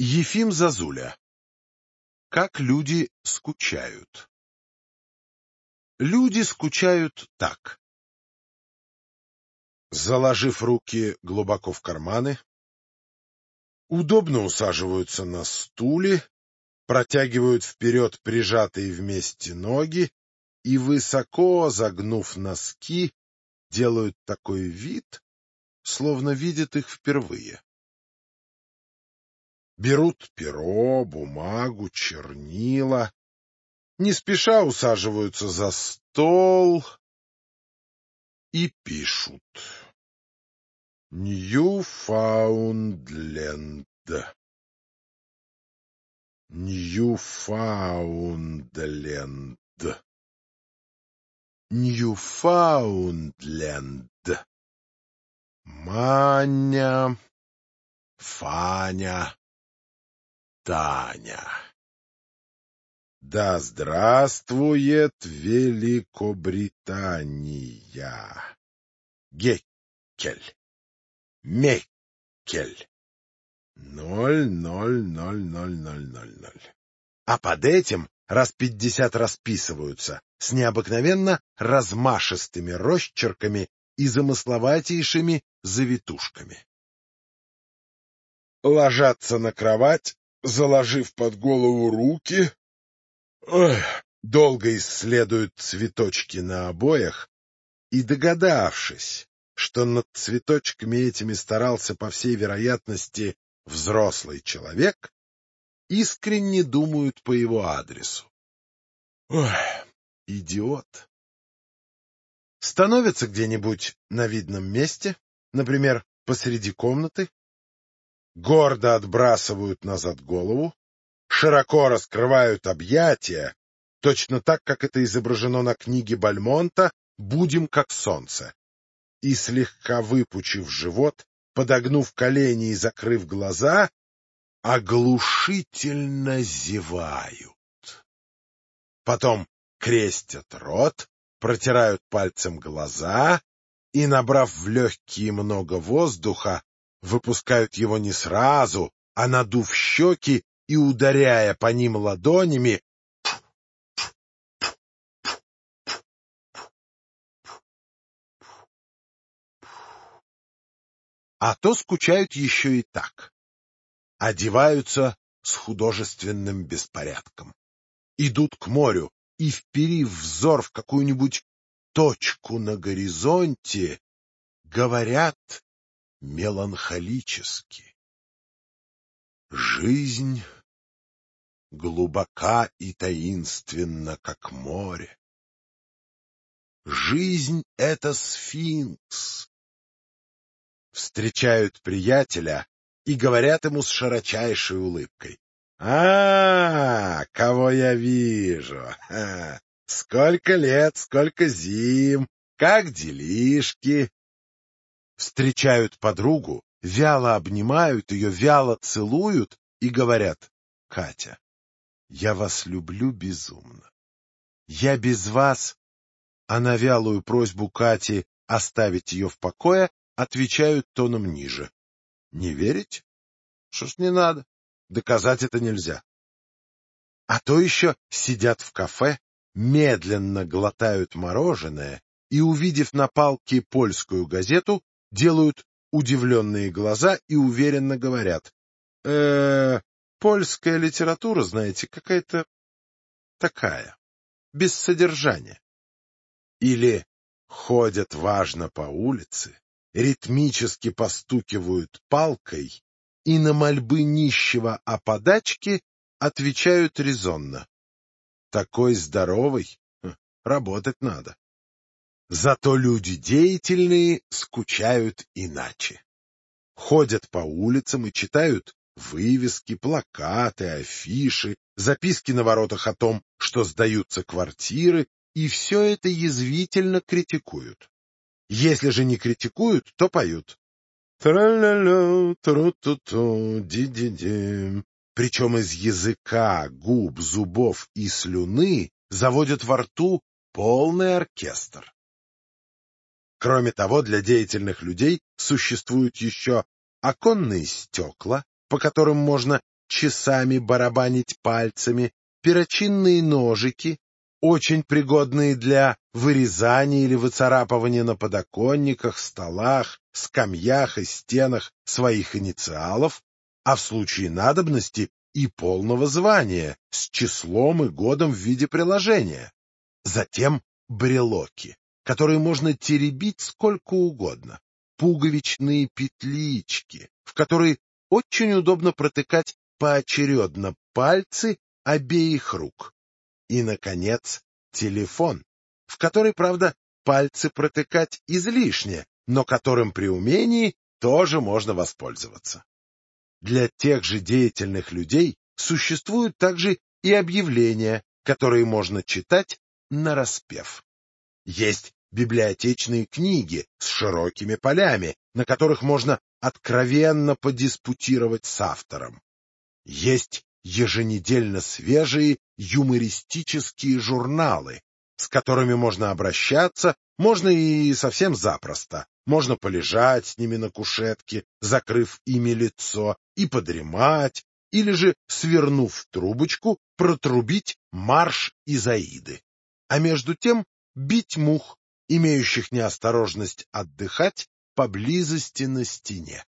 Ефим Зозуля. Как люди скучают. Люди скучают так. Заложив руки глубоко в карманы, удобно усаживаются на стуле, протягивают вперед прижатые вместе ноги и, высоко загнув носки, делают такой вид, словно видят их впервые. Берут перо, бумагу, чернила, не спеша усаживаются за стол и пишут. Ньюфаундленд. Ньюфаундленд. Ньюфаундленд. Маня, Фаня, Таня. Да здравствует Великобритания! Геккель. Меккель. 0,00000. А под этим раз 50 расписываются с необыкновенно размашистыми росчерками и замысловатейшими завитушками. Ложатся на кровать, заложив под голову руки, долго исследуют цветочки на обоях и, догадавшись, что над цветочками этими старался, по всей вероятности, взрослый человек, искренне думают по его адресу. Идиот! Становятся где-нибудь на видном месте, например, посреди комнаты, гордо отбрасывают назад голову, широко раскрывают объятия, точно так, как это изображено на книге Бальмонта «Будем как солнце», и, слегка выпучив живот, подогнув колени и закрыв глаза, оглушительно зевают. Потом крестят рот, протирают пальцем глаза и, набрав в легкие много воздуха, выпускают его не сразу, а надув щеки и ударяя по ним ладонями. А то скучают еще и так. Одеваются с художественным беспорядком. Идут к морю и, вперив взор в какую-нибудь точку на горизонте, говорят меланхолически. Жизнь глубока и таинственна, как море. Жизнь — это сфинкс. Встречают приятеля и говорят ему с широчайшей улыбкой. Кого я вижу! Сколько лет, сколько зим! Как делишки!» Встречают подругу, вяло обнимают ее, вяло целуют и говорят: «Катя, я вас люблю безумно. Я без вас...» А на вялую просьбу Кати оставить ее в покое отвечают тоном ниже. «Не верите? Что ж не надо? Доказать это нельзя». А то еще сидят в кафе, медленно глотают мороженое и, увидев на палке польскую газету, делают удивленные глаза и уверенно говорят: польская литература, знаете, какая-то такая, без содержания». Или ходят важно по улице, ритмически постукивают палкой и на мольбы нищего о подачке отвечают резонно: «Такой здоровый, работать надо». Зато люди деятельные скучают иначе. Ходят по улицам и читают вывески, плакаты, афиши, записки на воротах о том, что сдаются квартиры, и все это язвительно критикуют. Если же не критикуют, то поют. Тра-ля-ля, тру-ту-ту, ди-ди-ди. Причем из языка, губ, зубов и слюны заводят во рту полный оркестр. Кроме того, для деятельных людей существуют еще оконные стекла, по которым можно часами барабанить пальцами, перочинные ножики, очень пригодные для вырезания или выцарапывания на подоконниках, столах, скамьях и стенах своих инициалов, а в случае надобности и полного звания с числом и годом в виде приложения. Затем брелоки, которые можно теребить сколько угодно, пуговичные петлички, в которые очень удобно протыкать поочередно пальцы обеих рук. И, наконец, телефон, в который, правда, пальцы протыкать излишне, но которым при умении тоже можно воспользоваться. Для тех же деятельных людей существуют также и объявления, которые можно читать нараспев. Есть библиотечные книги с широкими полями, на которых можно откровенно подиспутировать с автором. Есть еженедельно свежие юмористические журналы, с которыми можно обращаться, можно и совсем запросто. Можно полежать с ними на кушетке, закрыв ими лицо, и подремать, или же, свернув в трубочку, протрубить марш Изаиды. А между тем бить мух, имеющих неосторожность отдыхать поблизости на стене.